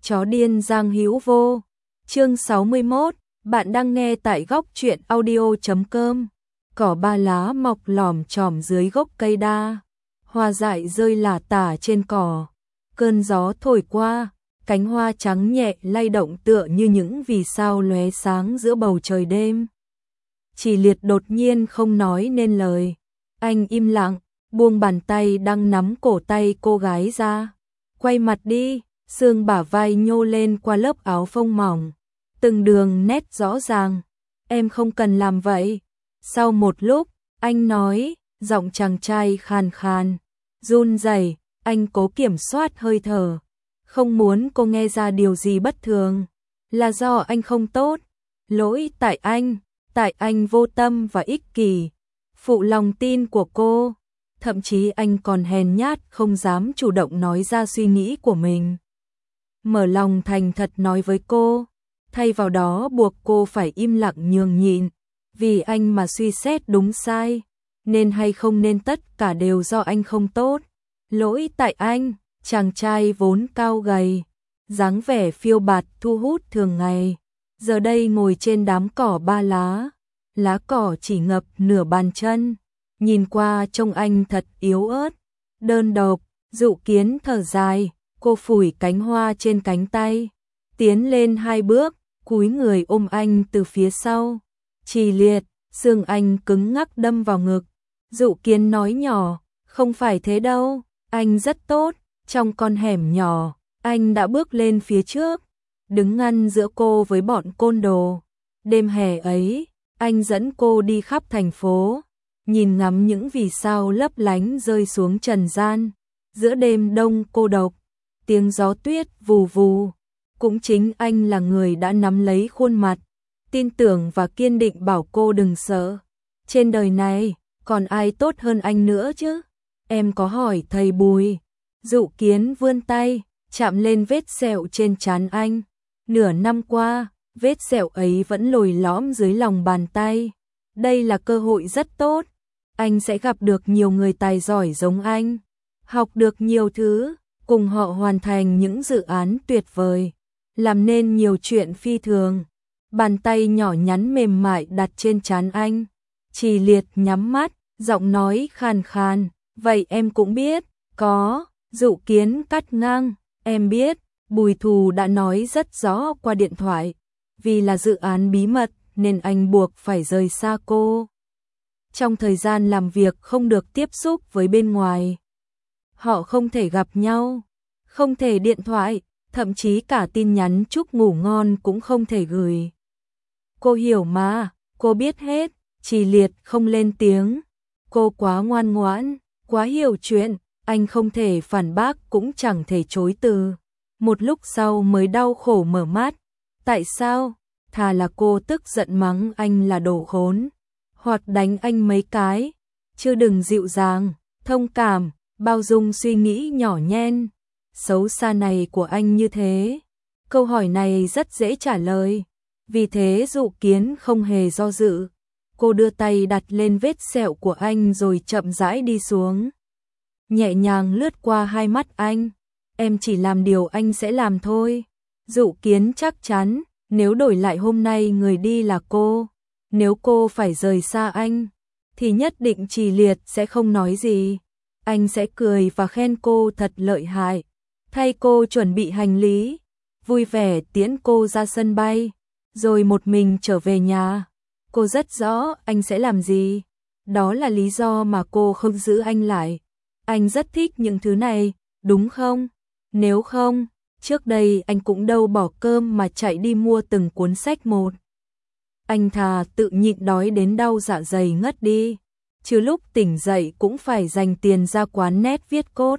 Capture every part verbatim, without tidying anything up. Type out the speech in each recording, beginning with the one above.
Chó điên Giang Hữu Vô. Chương sáu mươi mốt, bạn đang nghe tại góc truyện audio chấm com. Cỏ ba lá mọc lòm chòm dưới gốc cây đa, hoa dại rơi lả tả trên cỏ. Cơn gió thổi qua, cánh hoa trắng nhẹ lay động tựa như những vì sao lóe sáng giữa bầu trời đêm. Chỉ Liệt đột nhiên không nói nên lời. Anh im lặng, buông bàn tay đang nắm cổ tay cô gái ra. Quay mặt đi, xương bả vai nhô lên qua lớp áo phông mỏng. Từng đường nét rõ ràng. Em không cần làm vậy. Sau một lúc, anh nói, giọng chàng trai khàn khàn, run rẩy, anh cố kiểm soát hơi thở. Không muốn cô nghe ra điều gì bất thường. Là do anh không tốt. Lỗi tại anh, tại anh vô tâm và ích kỷ. Phụ lòng tin của cô. Thậm chí anh còn hèn nhát không dám chủ động nói ra suy nghĩ của mình. Mở lòng thành thật nói với cô. Thay vào đó buộc cô phải im lặng nhường nhịn. Vì anh mà suy xét đúng sai. Nên hay không nên tất cả đều do anh không tốt. Lỗi tại anh. Chàng trai vốn cao gầy, dáng vẻ phiêu bạt thu hút thường ngày, giờ đây ngồi trên đám cỏ ba lá, lá cỏ chỉ ngập nửa bàn chân, nhìn qua trông anh thật yếu ớt, đơn độc. Dụ Kiến thở dài, cô phủi cánh hoa trên cánh tay, tiến lên hai bước, cúi người ôm anh từ phía sau. Chỉ Liệt, xương anh cứng ngắc đâm vào ngực. Dụ Kiến nói nhỏ, không phải thế đâu, anh rất tốt. Trong con hẻm nhỏ, anh đã bước lên phía trước, đứng ngăn giữa cô với bọn côn đồ. Đêm hè ấy, anh dẫn cô đi khắp thành phố, nhìn ngắm những vì sao lấp lánh rơi xuống trần gian. Giữa đêm đông cô độc, tiếng gió tuyết vù vù. Cũng chính anh là người đã nắm lấy khuôn mặt, tin tưởng và kiên định bảo cô đừng sợ. Trên đời này, còn ai tốt hơn anh nữa chứ? Em có hỏi thầy Bùi. Dụ Kiến vươn tay, chạm lên vết sẹo trên trán anh. Nửa năm qua, vết sẹo ấy vẫn lồi lõm dưới lòng bàn tay. Đây là cơ hội rất tốt. Anh sẽ gặp được nhiều người tài giỏi giống anh, học được nhiều thứ, cùng họ hoàn thành những dự án tuyệt vời, làm nên nhiều chuyện phi thường. Bàn tay nhỏ nhắn mềm mại đặt trên trán anh. Chỉ Liệt nhắm mắt, giọng nói khàn khàn, vậy em cũng biết, có. Dụ Kiến cắt ngang, em biết, Bùi Thù đã nói rất rõ qua điện thoại, vì là dự án bí mật nên anh buộc phải rời xa cô. Trong thời gian làm việc không được tiếp xúc với bên ngoài. Họ không thể gặp nhau, không thể điện thoại, thậm chí cả tin nhắn chúc ngủ ngon cũng không thể gửi. Cô hiểu mà, cô biết hết. Chỉ Liệt không lên tiếng. Cô quá ngoan ngoãn, quá hiểu chuyện. Anh không thể phản bác cũng chẳng thể chối từ. Một lúc sau mới đau khổ mở mắt. Tại sao? Thà là cô tức giận mắng anh là đồ khốn, hoặc đánh anh mấy cái, chứ đừng dịu dàng, thông cảm, bao dung suy nghĩ nhỏ nhen, xấu xa này của anh như thế. Câu hỏi này rất dễ trả lời. Vì thế Dụ Kiến không hề do dự. Cô đưa tay đặt lên vết sẹo của anh rồi chậm rãi đi xuống. Nhẹ nhàng lướt qua hai mắt anh. Em chỉ làm điều anh sẽ làm thôi. Dụ Kiến chắc chắn, nếu đổi lại hôm nay người đi là cô, nếu cô phải rời xa anh, thì nhất định Chỉ Liệt sẽ không nói gì. Anh sẽ cười và khen cô thật lợi hại, thay cô chuẩn bị hành lý, vui vẻ tiễn cô ra sân bay, rồi một mình trở về nhà. Cô rất rõ anh sẽ làm gì. Đó là lý do mà cô không giữ anh lại. Anh rất thích những thứ này, đúng không? Nếu không, trước đây anh cũng đâu bỏ cơm mà chạy đi mua từng cuốn sách một. Anh thà tự nhịn đói đến đau dạ dày ngất đi, chứ lúc tỉnh dậy cũng phải dành tiền ra quán nét viết cốt.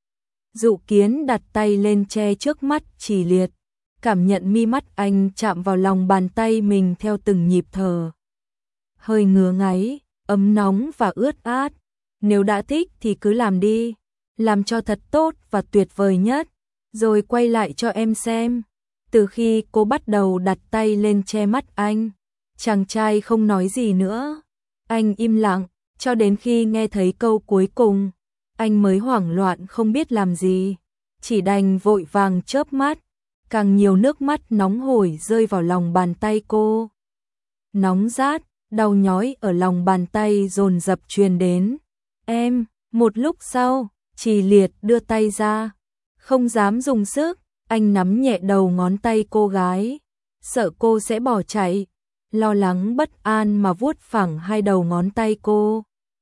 Dụ Kiến đặt tay lên che trước mắt Chỉ Liệt, cảm nhận mi mắt anh chạm vào lòng bàn tay mình theo từng nhịp thở. Hơi ngứa ngáy, ấm nóng và ướt át. Nếu đã thích thì cứ làm đi, làm cho thật tốt và tuyệt vời nhất, rồi quay lại cho em xem. Từ khi cô bắt đầu đặt tay lên che mắt anh, chàng trai không nói gì nữa. Anh im lặng, cho đến khi nghe thấy câu cuối cùng, anh mới hoảng loạn không biết làm gì, chỉ đành vội vàng chớp mắt. càng nhiều nước mắt nóng hổi rơi vào lòng bàn tay cô. Nóng rát, đau nhói ở lòng bàn tay dồn dập truyền đến. Em, một lúc sau, Trì Liệt đưa tay ra, không dám dùng sức, anh nắm nhẹ đầu ngón tay cô gái, sợ cô sẽ bỏ chạy, lo lắng bất an mà vuốt phẳng hai đầu ngón tay cô.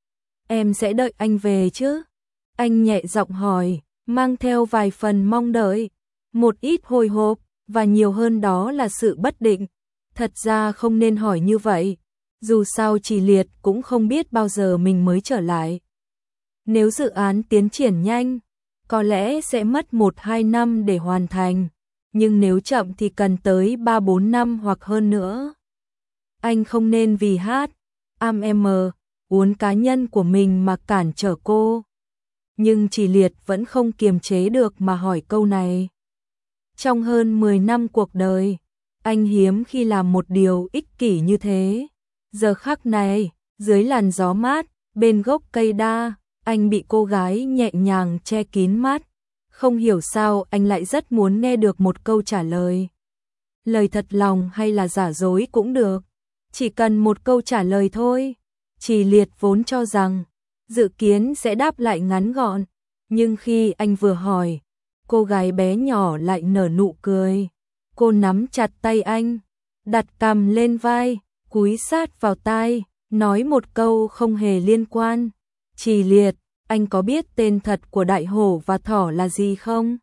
Em sẽ đợi anh về chứ? Anh nhẹ giọng hỏi, mang theo vài phần mong đợi, một ít hồi hộp, và nhiều hơn đó là sự bất định. Thật ra không nên hỏi như vậy, dù sao Trì Liệt cũng không biết bao giờ mình mới trở lại. Nếu dự án tiến triển nhanh, có lẽ sẽ mất một hai năm để hoàn thành, nhưng nếu chậm thì cần tới ba bốn năm hoặc hơn nữa. Anh không nên vì hát, am em, uốn cá nhân của mình mà cản trở cô. Nhưng Trì Liệt vẫn không kiềm chế được mà hỏi câu này. Trong hơn mười năm cuộc đời, anh hiếm khi làm một điều ích kỷ như thế. Giờ khắc này, dưới làn gió mát, bên gốc cây đa, anh bị cô gái nhẹ nhàng che kín mắt. Không hiểu sao anh lại rất muốn nghe được một câu trả lời. Lời thật lòng hay là giả dối cũng được, chỉ cần một câu trả lời thôi. Trì Liệt vốn cho rằng dự kiến sẽ đáp lại ngắn gọn, nhưng khi anh vừa hỏi, cô gái bé nhỏ lại nở nụ cười. Cô nắm chặt tay anh, đặt cằm lên vai, cúi sát vào tai, nói một câu không hề liên quan. Trì Liệt, anh có biết tên thật của Đại Hổ và Thỏ là gì không?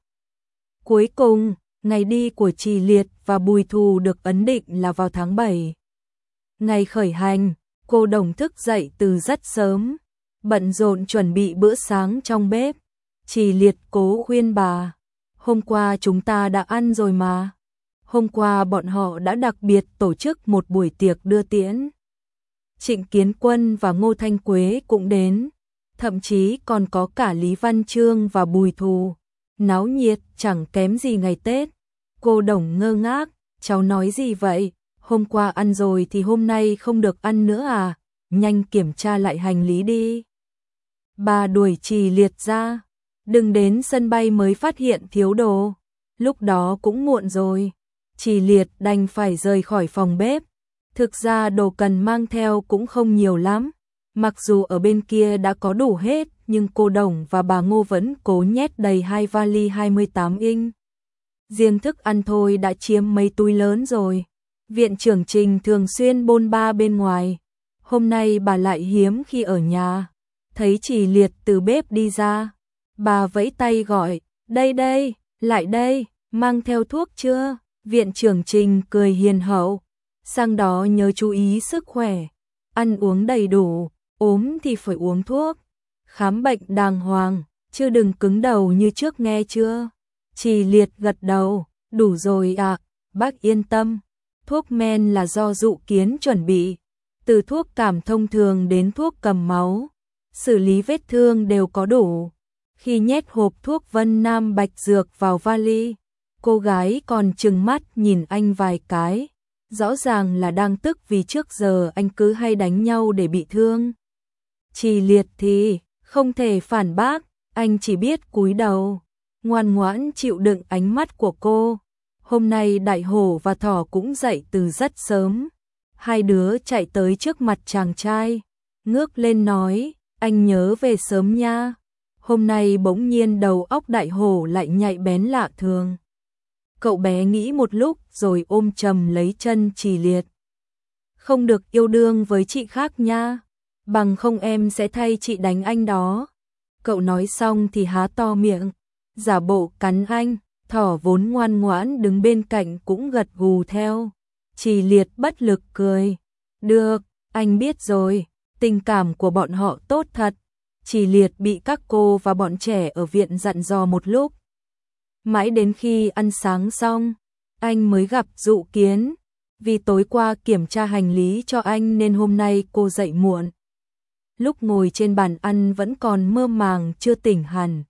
Cuối cùng, ngày đi của Trì Liệt và Bùi Thù được ấn định là vào tháng bảy. Ngày khởi hành, cô Đồng thức dậy từ rất sớm, bận rộn chuẩn bị bữa sáng trong bếp. Trì Liệt cố khuyên bà, hôm qua chúng ta đã ăn rồi mà. Hôm qua bọn họ đã đặc biệt tổ chức một buổi tiệc đưa tiễn. Trịnh Kiến Quân và Ngô Thanh Quế cũng đến, thậm chí còn có cả Lý Văn Chương và Bùi Thù. Náo nhiệt chẳng kém gì ngày Tết. Cô Đồng ngơ ngác, cháu nói gì vậy? Hôm qua ăn rồi thì hôm nay không được ăn nữa à? Nhanh kiểm tra lại hành lý đi. Bà đuổi Trì Liệt ra, đừng đến sân bay mới phát hiện thiếu đồ. Lúc đó cũng muộn rồi. Trì Liệt đành phải rời khỏi phòng bếp. Thực ra đồ cần mang theo cũng không nhiều lắm. Mặc dù ở bên kia đã có đủ hết, nhưng cô Đồng và bà Ngô vẫn cố nhét đầy hai vali hai mươi tám inch. Riêng thức ăn thôi đã chiếm mấy túi lớn rồi. Viện trưởng Trình thường xuyên bôn ba bên ngoài. Hôm nay bà lại hiếm khi ở nhà. Thấy Trì Liệt từ bếp đi ra, bà vẫy tay gọi, đây đây, lại đây, mang theo thuốc chưa? Viện trưởng Trình cười hiền hậu, sang đó nhớ chú ý sức khỏe, ăn uống đầy đủ, ốm thì phải uống thuốc, khám bệnh đàng hoàng, chứ đừng cứng đầu như trước nghe chưa? Trì Liệt gật đầu, đủ rồi ạ, à, bác yên tâm, thuốc men là do Dụ Kiến chuẩn bị, từ thuốc cảm thông thường đến thuốc cầm máu, xử lý vết thương đều có đủ. Khi nhét hộp thuốc Vân Nam Bạch Dược vào vali, cô gái còn trừng mắt nhìn anh vài cái, rõ ràng là đang tức vì trước giờ anh cứ hay đánh nhau để bị thương. Trì Liệt thì không thể phản bác, anh chỉ biết cúi đầu, ngoan ngoãn chịu đựng ánh mắt của cô. Hôm nay Đại Hổ và Thỏ cũng dậy từ rất sớm. Hai đứa chạy tới trước mặt chàng trai, ngước lên nói, anh nhớ về sớm nha. Hôm nay bỗng nhiên đầu óc Đại Hổ lại nhạy bén lạ thường. Cậu bé nghĩ một lúc rồi ôm chầm lấy chân Trì Liệt. Không được yêu đương với chị khác nha, bằng không em sẽ thay chị đánh anh đó. Cậu nói xong thì há to miệng, giả bộ cắn anh. Thỏ vốn ngoan ngoãn đứng bên cạnh cũng gật gù theo. Trì Liệt bất lực cười. Được, anh biết rồi, tình cảm của bọn họ tốt thật. Trì Liệt bị các cô và bọn trẻ ở viện dặn dò một lúc. Mãi đến khi ăn sáng xong, anh mới gặp Dụ Kiến. Vì tối qua kiểm tra hành lý cho anh nên hôm nay cô dậy muộn. Lúc ngồi trên bàn ăn vẫn còn mơ màng chưa tỉnh hẳn.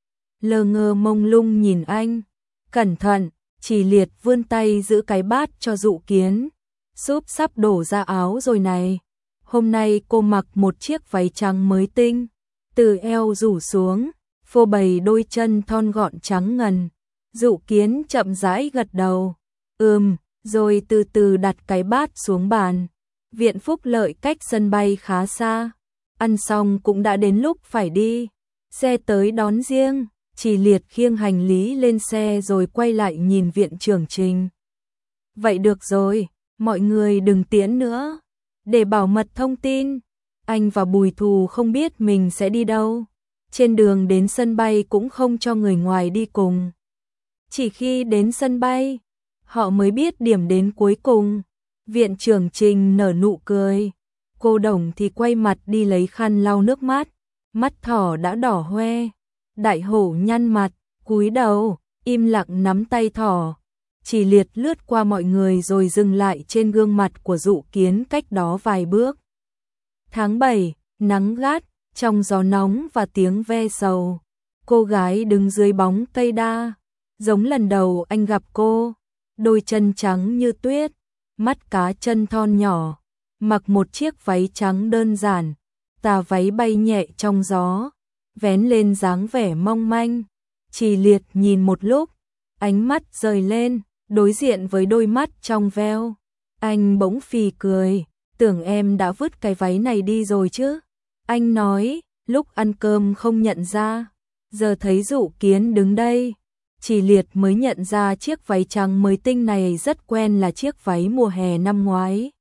Lờ ngơ mông lung nhìn anh. Cẩn thận, Trì Liệt vươn tay giữ cái bát cho Dụ Kiến. Súp sắp đổ ra áo rồi này. Hôm nay cô mặc một chiếc váy trắng mới tinh, từ eo rủ xuống, phô bày đôi chân thon gọn trắng ngần. Dụ Kiến chậm rãi gật đầu. Ừm, rồi từ từ đặt cái bát xuống bàn. Viện Phúc Lợi cách sân bay khá xa. Ăn xong cũng đã đến lúc phải đi. Xe tới đón riêng, Chỉ Liệt khiêng hành lý lên xe rồi quay lại nhìn viện trưởng Trình. Vậy được rồi, mọi người đừng tiễn nữa. Để bảo mật thông tin, anh và Bùi Thù không biết mình sẽ đi đâu. Trên đường đến sân bay cũng không cho người ngoài đi cùng. Chỉ khi đến sân bay, họ mới biết điểm đến cuối cùng. Viện trưởng Trình nở nụ cười. Cô Đồng thì quay mặt đi lấy khăn lau nước mắt. Mắt thỏ đã đỏ hoe. Đại hổ nhăn mặt, cúi đầu, im lặng nắm tay thỏ. Chỉ Liệt lướt qua mọi người rồi dừng lại trên gương mặt của Dụ Kiến cách đó vài bước. Tháng bảy, nắng gắt, trong gió nóng và tiếng ve sầu. Cô gái đứng dưới bóng cây đa, giống lần đầu anh gặp cô. Đôi chân trắng như tuyết, mắt cá chân thon nhỏ, mặc một chiếc váy trắng đơn giản, tà váy bay nhẹ trong gió, vén lên dáng vẻ mong manh. Chỉ Liệt nhìn một lúc, ánh mắt rời lên, đối diện với đôi mắt trong veo. Anh bỗng phì cười, tưởng em đã vứt cái váy này đi rồi chứ. Anh nói, lúc ăn cơm không nhận ra, giờ thấy Dụ Kiến đứng đây. Chỉ Liệt mới nhận ra chiếc váy trắng mới tinh này rất quen là chiếc váy mùa hè năm ngoái.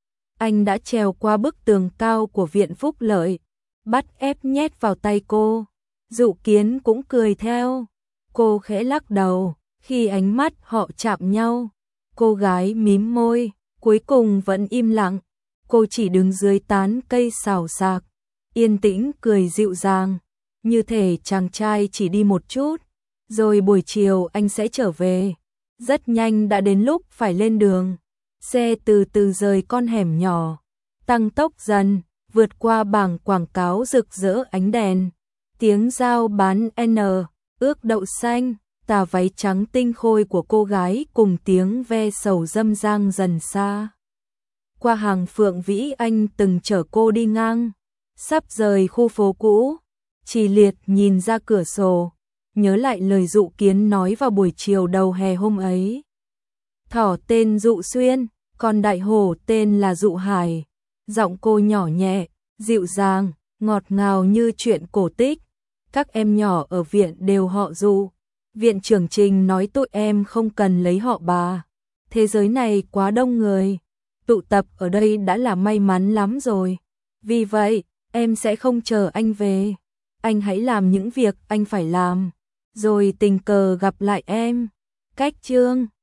Anh đã trèo qua bức tường cao của Viện Phúc Lợi, bắt ép nhét vào tay cô. Dụ Kiến cũng cười theo. Cô khẽ lắc đầu, khi ánh mắt họ chạm nhau. Cô gái mím môi, cuối cùng vẫn im lặng. Cô chỉ đứng dưới tán cây xào xạc, yên tĩnh cười dịu dàng, như thể chàng trai chỉ đi một chút, rồi buổi chiều anh sẽ trở về. Rất nhanh đã đến lúc phải lên đường. Xe từ từ rời con hẻm nhỏ, tăng tốc dần, vượt qua bảng quảng cáo rực rỡ ánh đèn. Tiếng giao bán N, ước đậu xanh, tà váy trắng tinh khôi của cô gái cùng tiếng ve sầu râm ran dần xa. Qua hàng Phượng Vĩ anh từng chở cô đi ngang, sắp rời khu phố cũ. Chỉ Liệt nhìn ra cửa sổ, nhớ lại lời Dụ Kiến nói vào buổi chiều đầu hè hôm ấy. Thỏ tên Dụ Xuyên, còn đại hổ tên là Dụ Hải. Giọng cô nhỏ nhẹ, dịu dàng, ngọt ngào như chuyện cổ tích. Các em nhỏ ở viện đều họ Dụ. Viện trưởng Trình nói tụi em không cần lấy họ bà. Thế giới này quá đông người, tụ tập ở đây đã là may mắn lắm rồi. Vì vậy, em sẽ không chờ anh về. Anh hãy làm những việc anh phải làm, rồi tình cờ gặp lại em. Cách chương